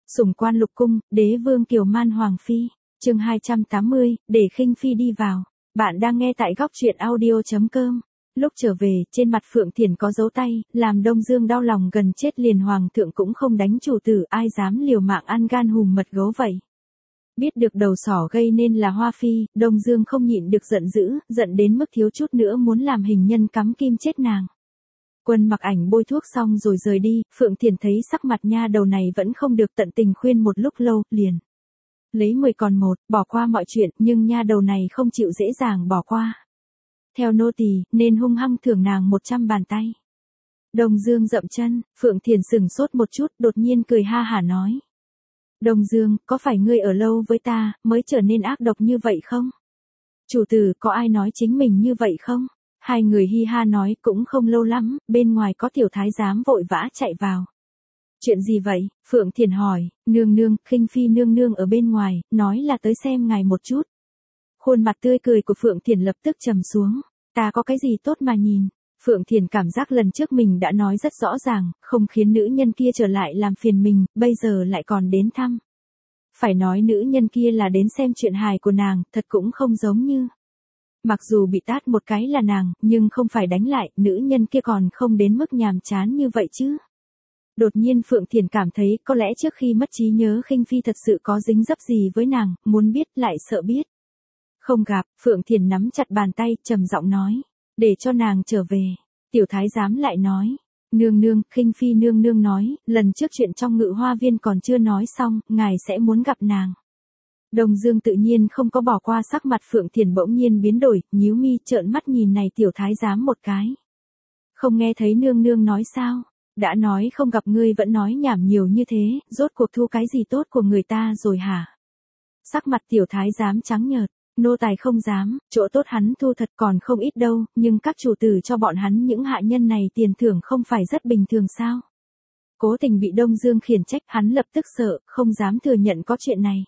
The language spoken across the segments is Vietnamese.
Sủng quan lục cung, đế vương Kiều Man Hoàng Phi. Chương 280, để khinh phi đi vào. Bạn đang nghe tại góc truyện audio.com. Lúc trở về, trên mặt Phượng Thiển có dấu tay, làm Đông Dương đau lòng gần chết liền hoàng thượng cũng không đánh chủ tử, ai dám liều mạng ăn gan hùm mật gấu vậy. Biết được đầu sỏ gây nên là Hoa Phi, Đông Dương không nhịn được giận dữ, giận đến mức thiếu chút nữa muốn làm hình nhân cắm kim chết nàng. Quân Mặc Ảnh bôi thuốc xong rồi rời đi, Phượng Thiển thấy sắc mặt nha đầu này vẫn không được, tận tình khuyên một lúc lâu, liền lấy 10 còn 1, bỏ qua mọi chuyện, nhưng nha đầu này không chịu dễ dàng bỏ qua. Theo nô tỳ, nên hung hăng thưởng nàng 100 bàn tay. Đông Dương dậm chân, Phượng Thiển sửng sốt một chút, đột nhiên cười ha hả nói. Đông Dương, có phải ngươi ở lâu với ta, mới trở nên ác độc như vậy không? Chủ tử, có ai nói chính mình như vậy không? Hai người hi ha nói, cũng không lâu lắm, bên ngoài có tiểu thái giám vội vã chạy vào. Chuyện gì vậy? Phượng Thiển hỏi. Nương nương, khinh phi nương nương ở bên ngoài, nói là tới xem ngài một chút. Khuôn mặt tươi cười của Phượng Thiển lập tức trầm xuống. Ta có cái gì tốt mà nhìn? Phượng Thiển cảm giác lần trước mình đã nói rất rõ ràng, không khiến nữ nhân kia trở lại làm phiền mình, bây giờ lại còn đến thăm. Phải nói nữ nhân kia là đến xem chuyện hài của nàng, thật cũng không giống như. Mặc dù bị tát một cái là nàng, nhưng không phải đánh lại, nữ nhân kia còn không đến mức nhàm chán như vậy chứ. Đột nhiên Phượng Thiển cảm thấy có lẽ trước khi mất trí nhớ khinh phi thật sự có dính dấp gì với nàng, muốn biết lại sợ biết. Không gặp, Phượng Thiển nắm chặt bàn tay, trầm giọng nói, để cho nàng trở về. Tiểu thái giám lại nói, nương nương, khinh phi nương nương nói, lần trước chuyện trong Ngự Hoa Viên còn chưa nói xong, ngài sẽ muốn gặp nàng. Đông Dương tự nhiên không có bỏ qua, sắc mặt Phượng Thiển bỗng nhiên biến đổi, nhíu mi trợn mắt nhìn này tiểu thái giám một cái. Không nghe thấy nương nương nói sao? Đã nói không gặp ngươi vẫn nói nhảm nhiều như thế, rốt cuộc thu cái gì tốt của người ta rồi hả? Sắc mặt tiểu thái giám trắng nhợt, nô tài không dám, chỗ tốt hắn thu thật còn không ít đâu, nhưng các chủ tử cho bọn hắn những hạ nhân này tiền thưởng không phải rất bình thường sao? Cố Tình bị Đông Dương khiển trách, hắn lập tức sợ, không dám thừa nhận có chuyện này.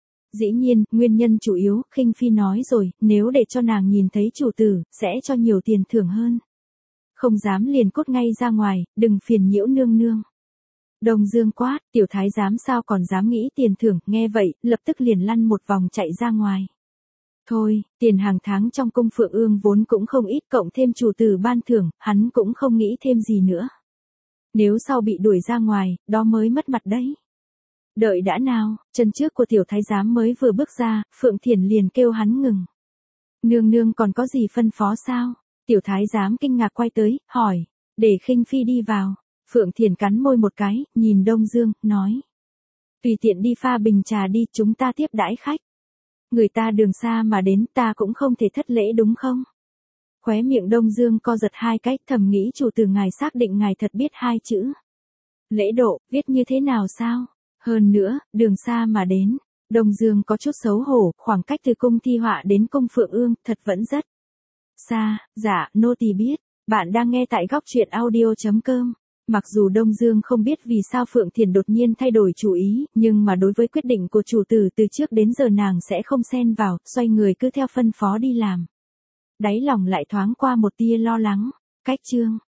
Dĩ nhiên, nguyên nhân chủ yếu, khinh phi nói rồi, nếu để cho nàng nhìn thấy chủ tử, sẽ cho nhiều tiền thưởng hơn. Không dám liền cốt ngay ra ngoài, đừng phiền nhiễu nương nương. Đông Dương quát, tiểu thái giám sao còn dám nghĩ tiền thưởng, nghe vậy, lập tức liền lăn một vòng chạy ra ngoài. Thôi, tiền hàng tháng trong cung Phượng Ương vốn cũng không ít, cộng thêm chủ tử ban thưởng, hắn cũng không nghĩ thêm gì nữa. Nếu sau bị đuổi ra ngoài, đó mới mất mặt đấy. Đợi đã nào, chân trước của tiểu thái giám mới vừa bước ra, Phượng Thiển liền kêu hắn ngừng. Nương nương còn có gì phân phó sao? Tiểu thái giám kinh ngạc quay tới, hỏi, để khinh phi đi vào. Phượng Thiển cắn môi một cái, nhìn Đông Dương, nói. Tùy tiện đi pha bình trà đi, chúng ta tiếp đãi khách. Người ta đường xa mà đến, ta cũng không thể thất lễ đúng không? Khóe miệng Đông Dương co giật hai cái, thầm nghĩ chủ tử ngài xác định ngài thật biết hai chữ. Lễ độ, viết như thế nào sao? Hơn nữa, đường xa mà đến. Đông Dương có chút xấu hổ, khoảng cách từ cung Thi Họa đến cung Phượng Ương, thật vẫn rất xa. Dạ, nô tỳ biết. Bạn đang nghe tại góc truyện audio.com. Mặc dù Đông Dương không biết vì sao Phượng Thiển đột nhiên thay đổi chủ ý, nhưng mà đối với quyết định của chủ tử từ trước đến giờ nàng sẽ không xen vào, xoay người cứ theo phân phó đi làm. Đáy lòng lại thoáng qua một tia lo lắng. Cách chương